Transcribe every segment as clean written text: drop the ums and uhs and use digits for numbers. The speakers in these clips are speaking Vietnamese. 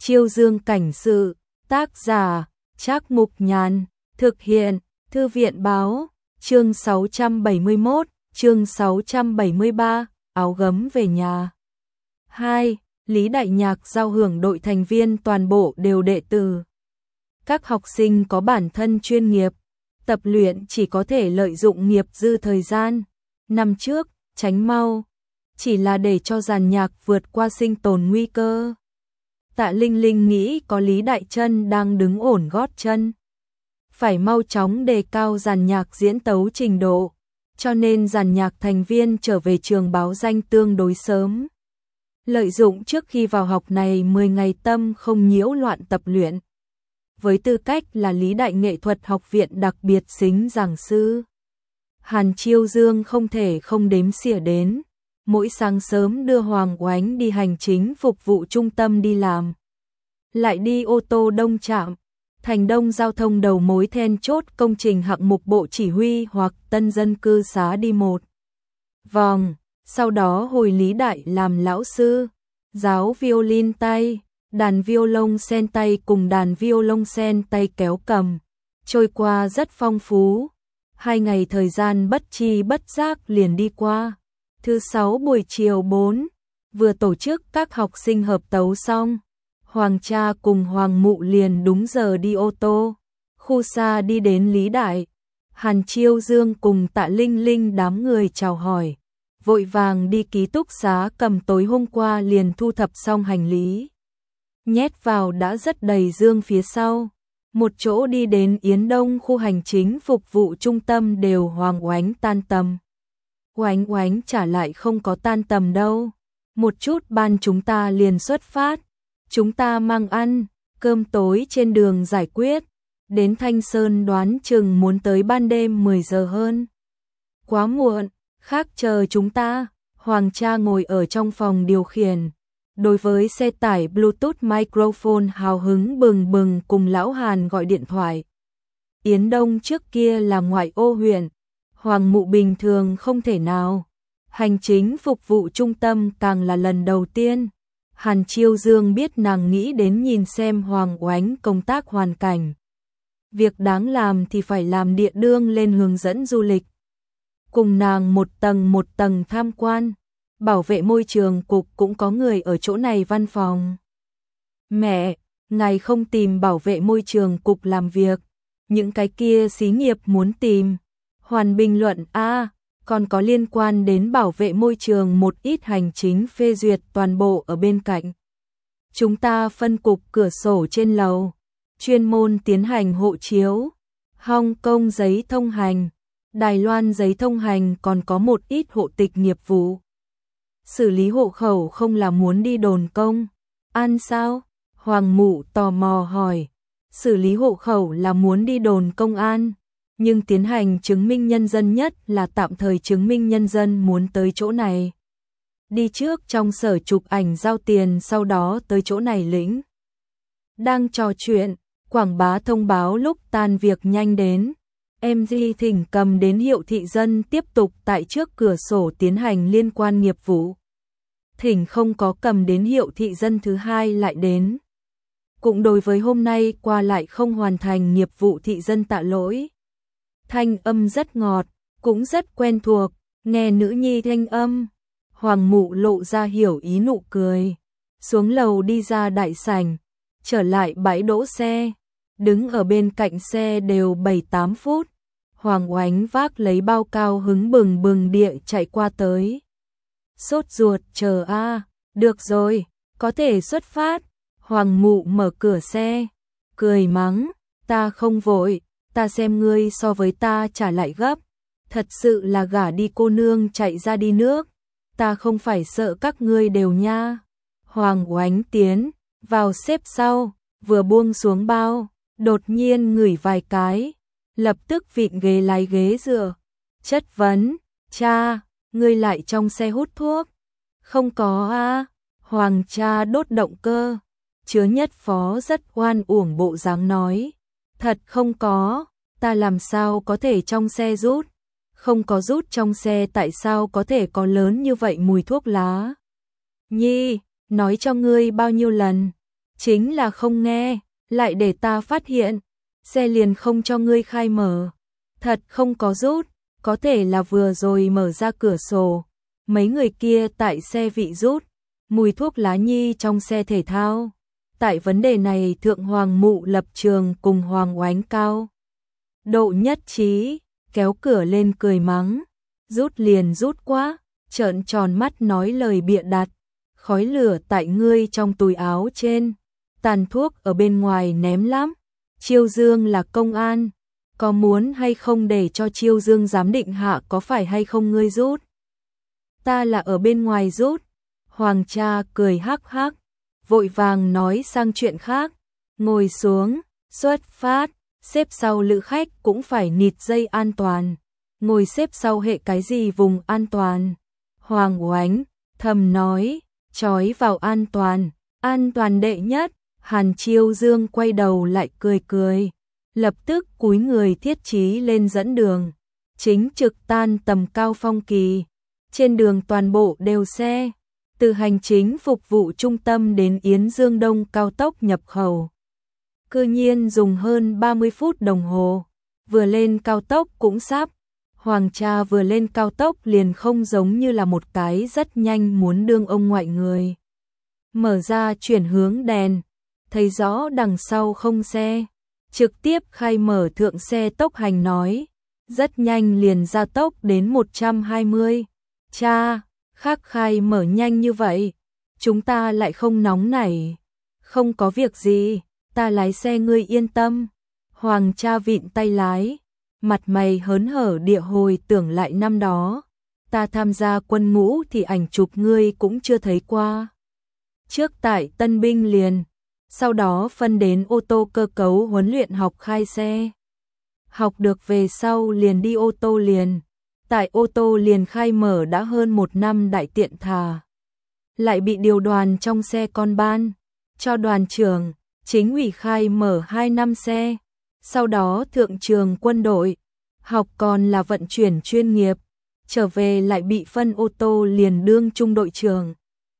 Chiêu Dương cảnh sự, tác giả, Trác Mục Nhàn, thực hiện, Thư viện báo, chương 671, chương 673, áo gấm về nhà. 2. Lý Đại Nhạc giao hưởng đội thành viên toàn bộ đều đệ tử. Các học sinh có bản thân chuyên nghiệp, tập luyện chỉ có thể lợi dụng nghiệp dư thời gian. Năm trước, tránh mau, chỉ là để cho dàn nhạc vượt qua sinh tồn nguy cơ. Tạ Linh Linh nghĩ có Lý Đại Chân đang đứng ổn gót chân, phải mau chóng đề cao dàn nhạc diễn tấu trình độ, cho nên dàn nhạc thành viên trở về trường báo danh tương đối sớm. Lợi dụng trước khi vào học này 10 ngày tâm không nhiễu loạn tập luyện. Với tư cách là Lý Đại Nghệ thuật học viện đặc biệt xính giảng sư, Hàn Chiêu Dương không thể không đếm xỉa đến. Mỗi sáng sớm đưa Hoàng Oánh đi hành chính phục vụ trung tâm đi làm, lại đi ô tô đông trạm, thành đông giao thông đầu mối then chốt công trình hạng mục bộ chỉ huy hoặc tân dân cư xá đi một vòng, sau đó hồi Lý Đại làm lão sư, giáo violin tay, đàn violon sen tay cùng đàn violon sen tay kéo cầm, trôi qua rất phong phú. 2 ngày thời gian bất chi bất giác liền đi qua. Thứ 6 buổi chiều 4, vừa tổ chức các học sinh hợp tấu xong, Hoàng cha cùng Hoàng mụ liền đúng giờ đi ô tô, khu xa đi đến Lý Đại. Hàn Chiêu Dương cùng Tạ Linh Linh đám người chào hỏi, vội vàng đi ký túc xá cầm tối hôm qua liền thu thập xong hành lý, nhét vào đã rất đầy dương phía sau. Một chỗ đi đến Yến Đông khu hành chính phục vụ trung tâm đều Hoàng Oánh tan tầm. Oánh Oánh trả lại không có tan tầm đâu. Một chút ban chúng ta liền xuất phát. Chúng ta mang ăn, cơm tối trên đường giải quyết. Đến Thanh Sơn đoán chừng muốn tới ban đêm 10 giờ hơn. Quá muộn, khác chờ chúng ta. Hoàng cha ngồi ở trong phòng điều khiển. Đối với xe tải Bluetooth microphone hào hứng bừng bừng cùng lão Hàn gọi điện thoại. Yến Đông trước kia là ngoại ô huyện. Hoàng mụ bình thường không thể nào. Hành chính phục vụ trung tâm càng là lần đầu tiên. Hàn Chiêu Dương biết nàng nghĩ đến nhìn xem Hoàng Oánh công tác hoàn cảnh. Việc đáng làm thì phải làm địa đương lên hướng dẫn du lịch. Cùng nàng một tầng tham quan. Bảo vệ môi trường cục cũng có người ở chỗ này văn phòng. Mẹ, ngài không tìm bảo vệ môi trường cục làm việc. Những cái kia xí nghiệp muốn tìm. Hoàn bình luận còn có liên quan đến bảo vệ môi trường một ít hành chính phê duyệt toàn bộ ở bên cạnh. Chúng ta phân cục cửa sổ trên lầu, chuyên môn tiến hành hộ chiếu, Hong Kong giấy thông hành, Đài Loan giấy thông hành còn có một ít hộ tịch nghiệp vụ. Xử lý hộ khẩu không là muốn đi đồn công an sao? Hoàng mụ tò mò hỏi. Xử lý hộ khẩu là muốn đi đồn công an, nhưng tiến hành chứng minh nhân dân nhất là tạm thời chứng minh nhân dân muốn tới chỗ này. Đi trước trong sở chụp ảnh giao tiền sau đó tới chỗ này lĩnh. Đang trò chuyện, quảng bá thông báo lúc tan việc nhanh đến. MG thỉnh cầm đến hiệu thị dân tiếp tục tại trước cửa sổ tiến hành liên quan nghiệp vụ. Thỉnh không có cầm đến hiệu thị dân thứ hai lại đến. Cũng đối với hôm nay qua lại không hoàn thành nghiệp vụ thị dân tạ lỗi. Thanh âm rất ngọt, cũng rất quen thuộc, nghe nữ nhi thanh âm. Hoàng mụ lộ ra hiểu ý nụ cười. Xuống lầu đi ra đại sảnh, trở lại bãi đỗ xe. Đứng ở bên cạnh xe đều 7-8 phút. Hoàng Oánh vác lấy bao cao hứng bừng bừng địa chạy qua tới. Sốt ruột chờ được rồi, có thể xuất phát. Hoàng mụ mở cửa xe, cười mắng, ta không vội, ta xem ngươi so với ta trả lại gấp. Thật sự là gả đi cô nương chạy ra đi nước, ta không phải sợ các ngươi đều nha. Hoàng Oánh tiến vào xếp sau, vừa buông xuống bao, đột nhiên ngửi vài cái, lập tức vịn ghế lái ghế dựa, chất vấn, cha, ngươi lại trong xe hút thuốc? Không có Hoàng cha đốt động cơ, Chứa Nhất Phó rất oan uổng bộ dáng nói, thật không có, ta làm sao có thể trong xe rút? Không có rút trong xe tại sao có thể có lớn như vậy mùi thuốc lá? Nhi, nói cho ngươi bao nhiêu lần, chính là không nghe, lại để ta phát hiện, xe liền không cho ngươi khai mở. Thật không có rút, có thể là vừa rồi mở ra cửa sổ, mấy người kia tại xe vị rút, mùi thuốc lá nhi trong xe thể thao. Tại vấn đề này Thượng Hoàng Mụ lập trường cùng Hoàng Oánh cao độ nhất trí, kéo cửa lên cười mắng, rút liền rút quá, trợn tròn mắt nói lời bịa đặt, khói lửa tại ngươi trong túi áo trên, tàn thuốc ở bên ngoài ném lắm, Chiêu Dương là công an, có muốn hay không để cho Chiêu Dương giám định hạ có phải hay không ngươi rút? Ta là ở bên ngoài rút. Hoàng cha cười hắc hắc, vội vàng nói sang chuyện khác, ngồi xuống, xuất phát, xếp sau lữ khách cũng phải nịt dây an toàn, ngồi xếp sau hệ cái gì vùng an toàn. Hoàng Oánh thầm nói, trói vào an toàn đệ nhất. Hàn Chiêu Dương quay đầu lại cười cười, lập tức cúi người thiết chí lên dẫn đường, chính trực tan tầm cao phong kỳ, trên đường toàn bộ đều xe, từ hành chính phục vụ trung tâm đến Yến Dương Đông cao tốc nhập khẩu. Cư nhiên dùng hơn 30 phút đồng hồ, vừa lên cao tốc cũng sắp. Hoàng cha vừa lên cao tốc liền không giống như là một cái rất nhanh muốn đương ông ngoại người. Mở ra chuyển hướng đèn, thấy rõ đằng sau không xe, trực tiếp khai mở thượng xe tốc hành nói, rất nhanh liền ra tốc đến 120. Cha, khác khai mở nhanh như vậy, chúng ta lại không nóng nảy. Không có việc gì, ta lái xe ngươi yên tâm. Hoàng cha vịn tay lái, mặt mày hớn hở địa hồi tưởng lại năm đó. Ta tham gia quân ngũ thì ảnh chụp ngươi cũng chưa thấy qua. Trước tại Tân Binh liền, sau đó phân đến ô tô cơ cấu huấn luyện học khai xe. Học được về sau liền đi ô tô liền. Tại ô tô liền khai mở đã hơn 1 năm đại tiện thà. Lại bị điều đoàn trong xe con ban, cho đoàn trưởng, chính ủy khai mở 2 năm xe. Sau đó thượng trường quân đội, học còn là vận chuyển chuyên nghiệp, trở về lại bị phân ô tô liền đương trung đội trưởng.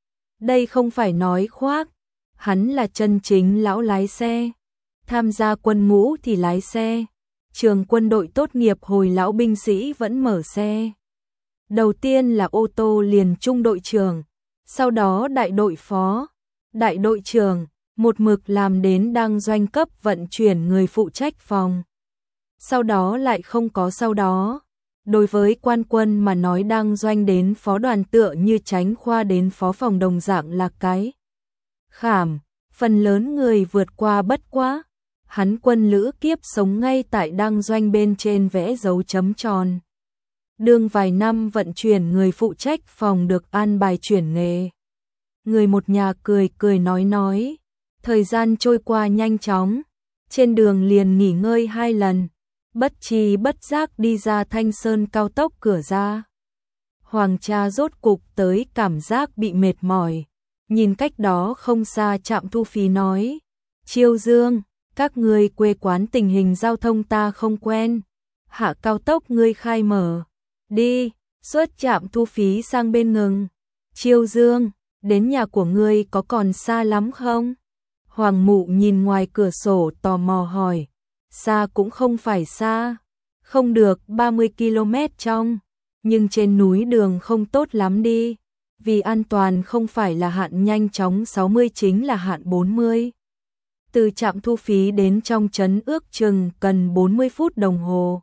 Đây không phải nói khoác, hắn là chân chính lão lái xe. Tham gia quân ngũ thì lái xe. Trường quân đội tốt nghiệp hồi lão binh sĩ vẫn mở xe. Đầu tiên là ô tô liền trung đội trưởng, sau đó đại đội phó, đại đội trưởng, một mực làm đến đang doanh cấp vận chuyển người phụ trách phòng. Sau đó lại không có sau đó. Đối với quan quân mà nói đang doanh đến phó đoàn tựa như tránh khoa đến phó phòng đồng dạng là cái khảm, phần lớn người vượt qua bất quá. Hắn quân lữ kiếp sống ngay tại đang doanh bên trên vẽ dấu chấm tròn. Đương vài năm vận chuyển người phụ trách phòng được an bài chuyển nghề. Người một nhà cười cười nói. Thời gian trôi qua nhanh chóng. Trên đường liền nghỉ ngơi 2 lần. Bất tri bất giác đi ra Thanh Sơn cao tốc cửa ra. Hoàng cha rốt cục tới cảm giác bị mệt mỏi. Nhìn cách đó không xa trạm thu phí nói. Chiêu Dương, các ngươi quê quán tình hình giao thông ta không quen. Hạ cao tốc ngươi khai mở. Đi, xuất trạm thu phí sang bên ngừng. Chiêu Dương, đến nhà của ngươi có còn xa lắm không? Hoàng Mụ nhìn ngoài cửa sổ tò mò hỏi. Xa cũng không phải xa. Không được 30 km trong. Nhưng trên núi đường không tốt lắm đi. Vì an toàn không phải là hạn nhanh chóng 60 chính là hạn 40. Từ trạm thu phí đến trong trấn ước chừng cần 40 phút đồng hồ.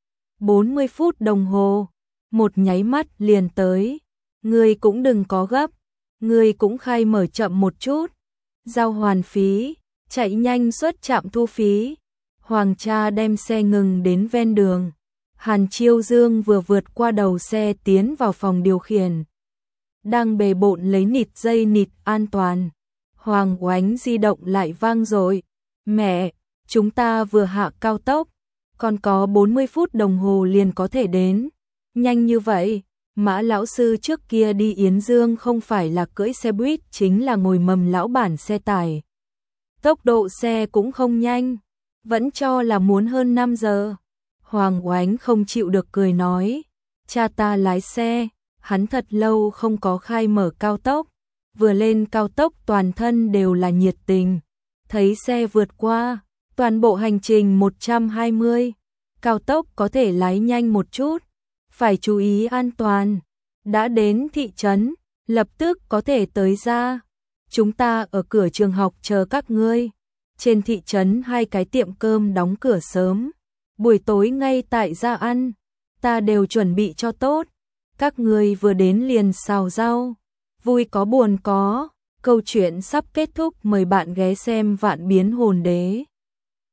40 phút đồng hồ, một nháy mắt liền tới. Ngươi cũng đừng có gấp, ngươi cũng khai mở chậm một chút. Giao hoàn phí, chạy nhanh xuất trạm thu phí. Hoàng cha đem xe ngừng đến ven đường. Hàn Chiêu Dương vừa vượt qua đầu xe tiến vào phòng điều khiển. Đang bề bộn lấy nịt dây nịt an toàn. Hoàng Oánh di động lại vang rồi. Mẹ, chúng ta vừa hạ cao tốc, còn có 40 phút đồng hồ liền có thể đến. Nhanh như vậy, Mã lão sư trước kia đi Yến Dương không phải là cưỡi xe buýt chính là ngồi mầm lão bản xe tải. Tốc độ xe cũng không nhanh, vẫn cho là muốn hơn 5 giờ. Hoàng Oánh không chịu được cười nói, cha ta lái xe, hắn thật lâu không có khai mở cao tốc, vừa lên cao tốc toàn thân đều là nhiệt tình, thấy xe vượt qua, toàn bộ hành trình 120, cao tốc có thể lái nhanh một chút, phải chú ý an toàn, đã đến thị trấn, lập tức có thể tới ra, chúng ta ở cửa trường học chờ các ngươi, trên thị trấn 2 cái tiệm cơm đóng cửa sớm, buổi tối ngay tại gia ăn, ta đều chuẩn bị cho tốt, các ngươi vừa đến liền xào rau, vui có buồn có, câu chuyện sắp kết thúc, mời bạn ghé xem Vạn Biến Hồn Đế.